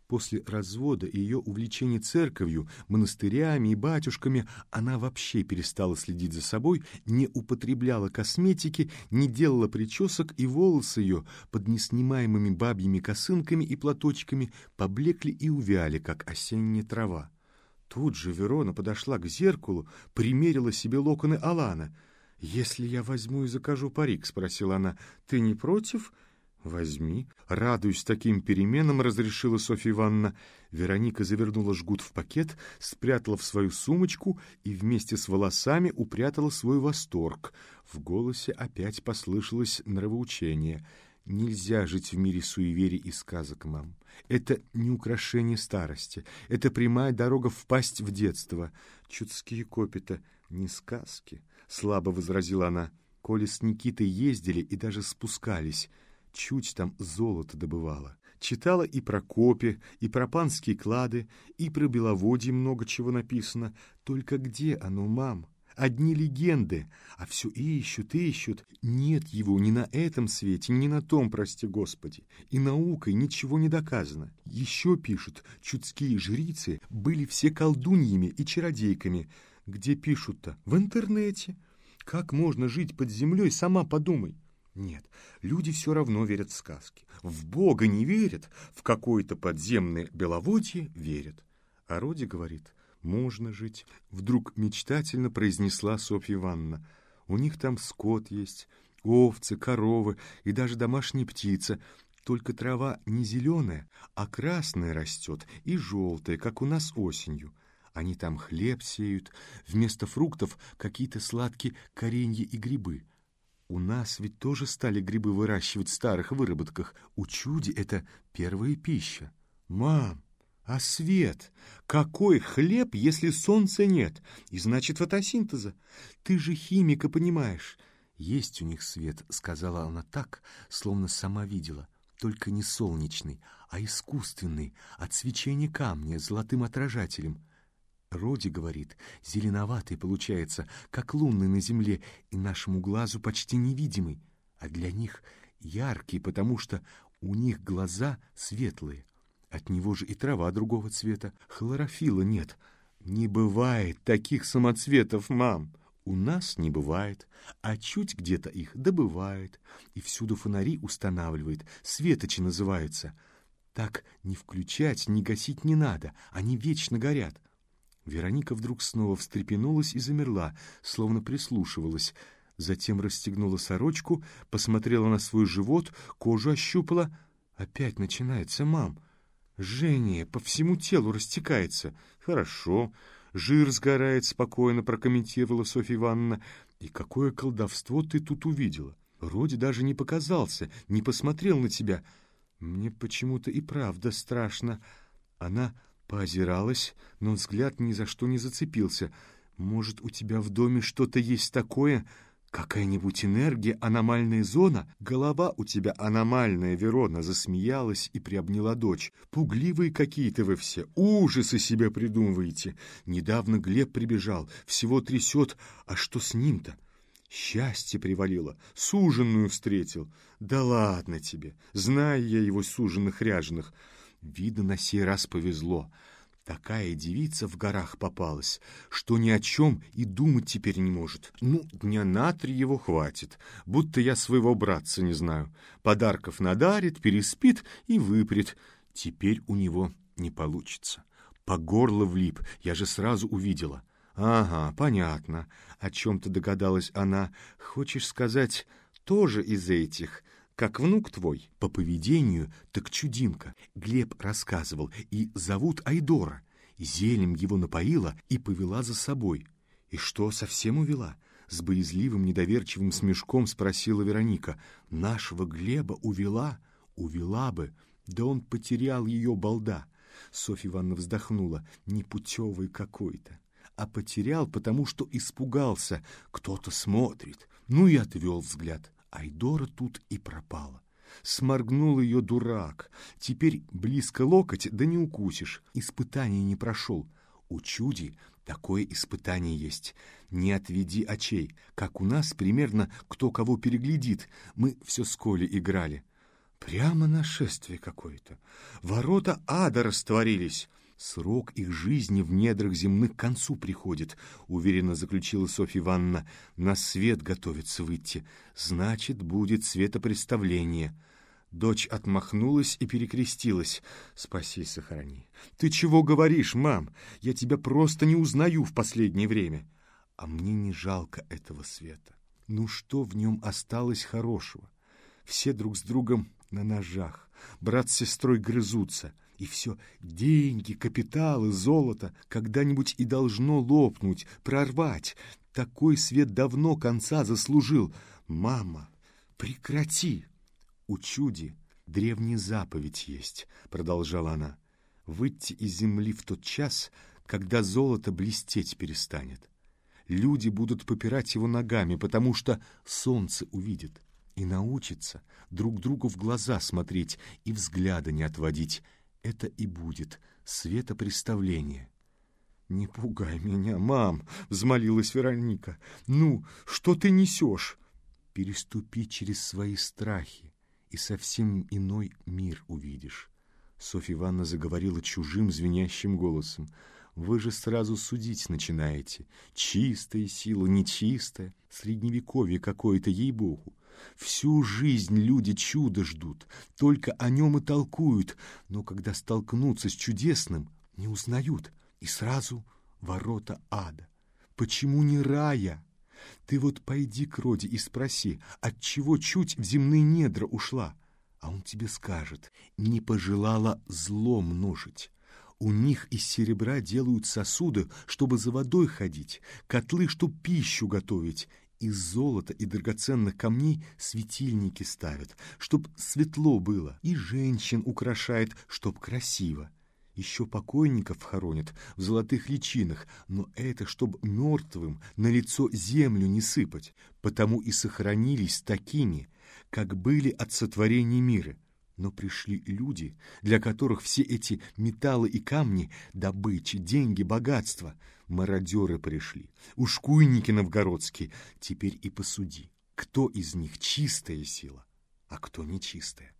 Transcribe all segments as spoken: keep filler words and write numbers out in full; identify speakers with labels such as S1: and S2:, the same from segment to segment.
S1: После развода и ее увлечения церковью, монастырями и батюшками она вообще перестала следить за собой, не употребляла косметики, не делала причесок, и волосы ее под неснимаемыми бабьими косынками и платочками поблекли и увяли, как осенняя трава. Тут же Верона подошла к зеркалу, примерила себе локоны Алана. «Если я возьму и закажу парик?» — спросила она. «Ты не против?» «Возьми». Радуясь таким переменам, разрешила Софья Ивановна. Вероника завернула жгут в пакет, спрятала в свою сумочку и вместе с волосами упрятала свой восторг. В голосе опять послышалось нравоучение. «Нельзя жить в мире суеверий и сказок, мам. Это не украшение старости. Это прямая дорога впасть в детство. Чудские копи-то не сказки», — слабо возразила она. «Коли с Никитой ездили и даже спускались, чуть там золото добывала. Читала и про копи, и про панские клады, и про Беловодье много чего написано. Только где оно, мам? Одни легенды, а все ищут, ищут. Нет его ни на этом свете, ни на том, прости Господи. И наукой ничего не доказано. Еще пишут, чудские жрицы были все колдуньями и чародейками. Где пишут-то? В интернете. Как можно жить под землей, сама подумай. Нет, люди все равно верят в сказки. В Бога не верят, в какое-то подземное Беловодье верят. А Роди говорит, можно жить. Вдруг мечтательно произнесла Софья Ивановна. У них там скот есть, овцы, коровы и даже домашняя птица. Только трава не зеленая, а красная растет и желтая, как у нас осенью. Они там хлеб сеют, вместо фруктов какие-то сладкие коренья и грибы. У нас ведь тоже стали грибы выращивать в старых выработках. У чуди это первая пища. Мам, а свет? Какой хлеб, если солнца нет? И значит фотосинтеза. Ты же химика, понимаешь. Есть у них свет, сказала она так, словно сама видела. Только не солнечный, а искусственный, от свечения камня с золотым отражателем. Роди говорит, зеленоватый получается, как лунный на земле, и нашему глазу почти невидимый, а для них яркий, потому что у них глаза светлые. От него же и трава другого цвета, хлорофилла нет. Не бывает таких самоцветов, мам. У нас не бывает, а чуть где-то их добывает, и всюду фонари устанавливает, светочи называются. Так ни включать, ни гасить не надо, они вечно горят. Вероника вдруг снова встрепенулась и замерла, словно прислушивалась. Затем расстегнула сорочку, посмотрела на свой живот, кожу ощупала. Опять начинается, мам. Жжение по всему телу растекается. Хорошо, жир сгорает, спокойно прокомментировала Софья Ивановна. И какое колдовство ты тут увидела? Роди даже не показался, не посмотрел на тебя. Мне почему-то и правда страшно. Она поозиралась, но взгляд ни за что не зацепился. Может, у тебя в доме что-то есть такое? Какая-нибудь энергия, аномальная зона? Голова у тебя аномальная, Верона, засмеялась и приобняла дочь. Пугливые какие-то вы все, ужасы себе придумываете. Недавно Глеб прибежал, всего трясет, а что с ним-то? Счастье привалило, суженую встретил. Да ладно тебе, знаю я его суженых ряженых. Видно, на сей раз повезло. Такая девица в горах попалась, что ни о чем и думать теперь не может. Ну, дня на три его хватит, будто я своего братца не знаю. Подарков надарит, переспит и выпрет. Теперь у него не получится. По горло влип, я же сразу увидела. Ага, понятно, о чем-то догадалась она. Хочешь сказать, тоже из этих... Как внук твой, по поведению, так чудинка. Глеб рассказывал, и зовут Айдора. Зелем его напоила и повела за собой. И что, совсем увела? С боязливым, недоверчивым смешком спросила Вероника. Нашего Глеба увела? Увела бы. Да он потерял ее, балда. Софья Ивановна вздохнула. Непутевый какой-то. А потерял, потому что испугался. Кто-то смотрит. Ну и отвел взгляд. Айдора тут и пропала. Сморгнул ее дурак. Теперь близко локоть, да не укусишь. Испытание не прошел. У чуди такое испытание есть. Не отведи очей. Как у нас примерно кто кого переглядит. Мы все с Колей играли. Прямо нашествие какое-то. Ворота ада растворились. Срок их жизни в недрах земных к концу приходит, уверенно заключила Софья Ивановна. На свет готовится выйти. Значит, будет светопреставление. Дочь отмахнулась и перекрестилась. Спаси, сохрани. Ты чего говоришь, мам? Я тебя просто не узнаю в последнее время. А мне не жалко этого света. Ну что в нем осталось хорошего? Все друг с другом на ножах. Брат с сестрой грызутся. И все деньги, капиталы, золото когда-нибудь и должно лопнуть, прорвать. Такой свет давно конца заслужил. Мама, прекрати. У чуди древняя заповедь есть, продолжала она. Выйти из земли в тот час, когда золото блестеть перестанет. Люди будут попирать его ногами, потому что солнце увидит. И научится друг другу в глаза смотреть и взгляда не отводить. Это и будет светопреставление. «Не пугай меня, мам!» — взмолилась Вероника. «Ну, что ты несешь?» «Переступи через свои страхи, и совсем иной мир увидишь». Софья Ивановна заговорила чужим звенящим голосом. «Вы же сразу судить начинаете. Чистая сила, нечистая, средневековье какое-то, ей-богу. Всю жизнь люди чудо ждут, только о нем и толкуют, но когда столкнутся с чудесным, не узнают, и сразу ворота ада. Почему не рая? Ты вот пойди к Роде и спроси, отчего чуть в земные недра ушла, а он тебе скажет, не пожелала зло множить. У них из серебра делают сосуды, чтобы за водой ходить, котлы, чтоб пищу готовить. Из золота и драгоценных камней светильники ставят, чтоб светло было, и женщин украшает, чтоб красиво. Еще покойников хоронят в золотых личинах, но это чтоб мертвым на лицо землю не сыпать, потому и сохранились такими, как были от сотворения мира. Но пришли люди, для которых все эти металлы и камни — добыча, деньги, богатство. Мародеры пришли, ушкуйники новгородские. Теперь и посуди, кто из них чистая сила, а кто нечистая.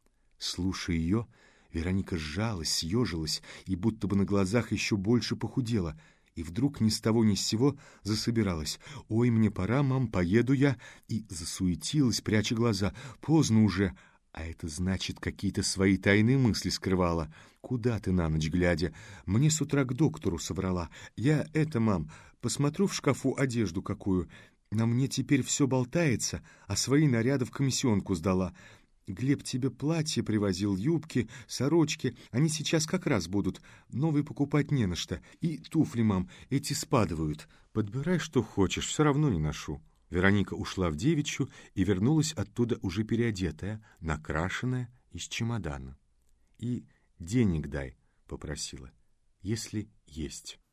S1: Слушая ее, Вероника сжалась, съежилась и будто бы на глазах еще больше похудела. И вдруг ни с того ни с сего засобиралась. «Ой, мне пора, мам, поеду я». И засуетилась, пряча глаза. «Поздно уже». А это значит, какие-то свои тайные мысли скрывала. «Куда ты на ночь глядя? Мне с утра к доктору соврала. Я это, мам, посмотрю в шкафу одежду какую. На мне теперь все болтается, а свои наряды в комиссионку сдала. Глеб тебе платье привозил, юбки, сорочки. Они сейчас как раз будут. Новые покупать не на что. И туфли, мам, эти спадывают. Подбирай, что хочешь, все равно не ношу». Вероника ушла в девичью и вернулась оттуда уже переодетая, накрашенная, из чемодана. «И денег дай», — попросила, — «если есть».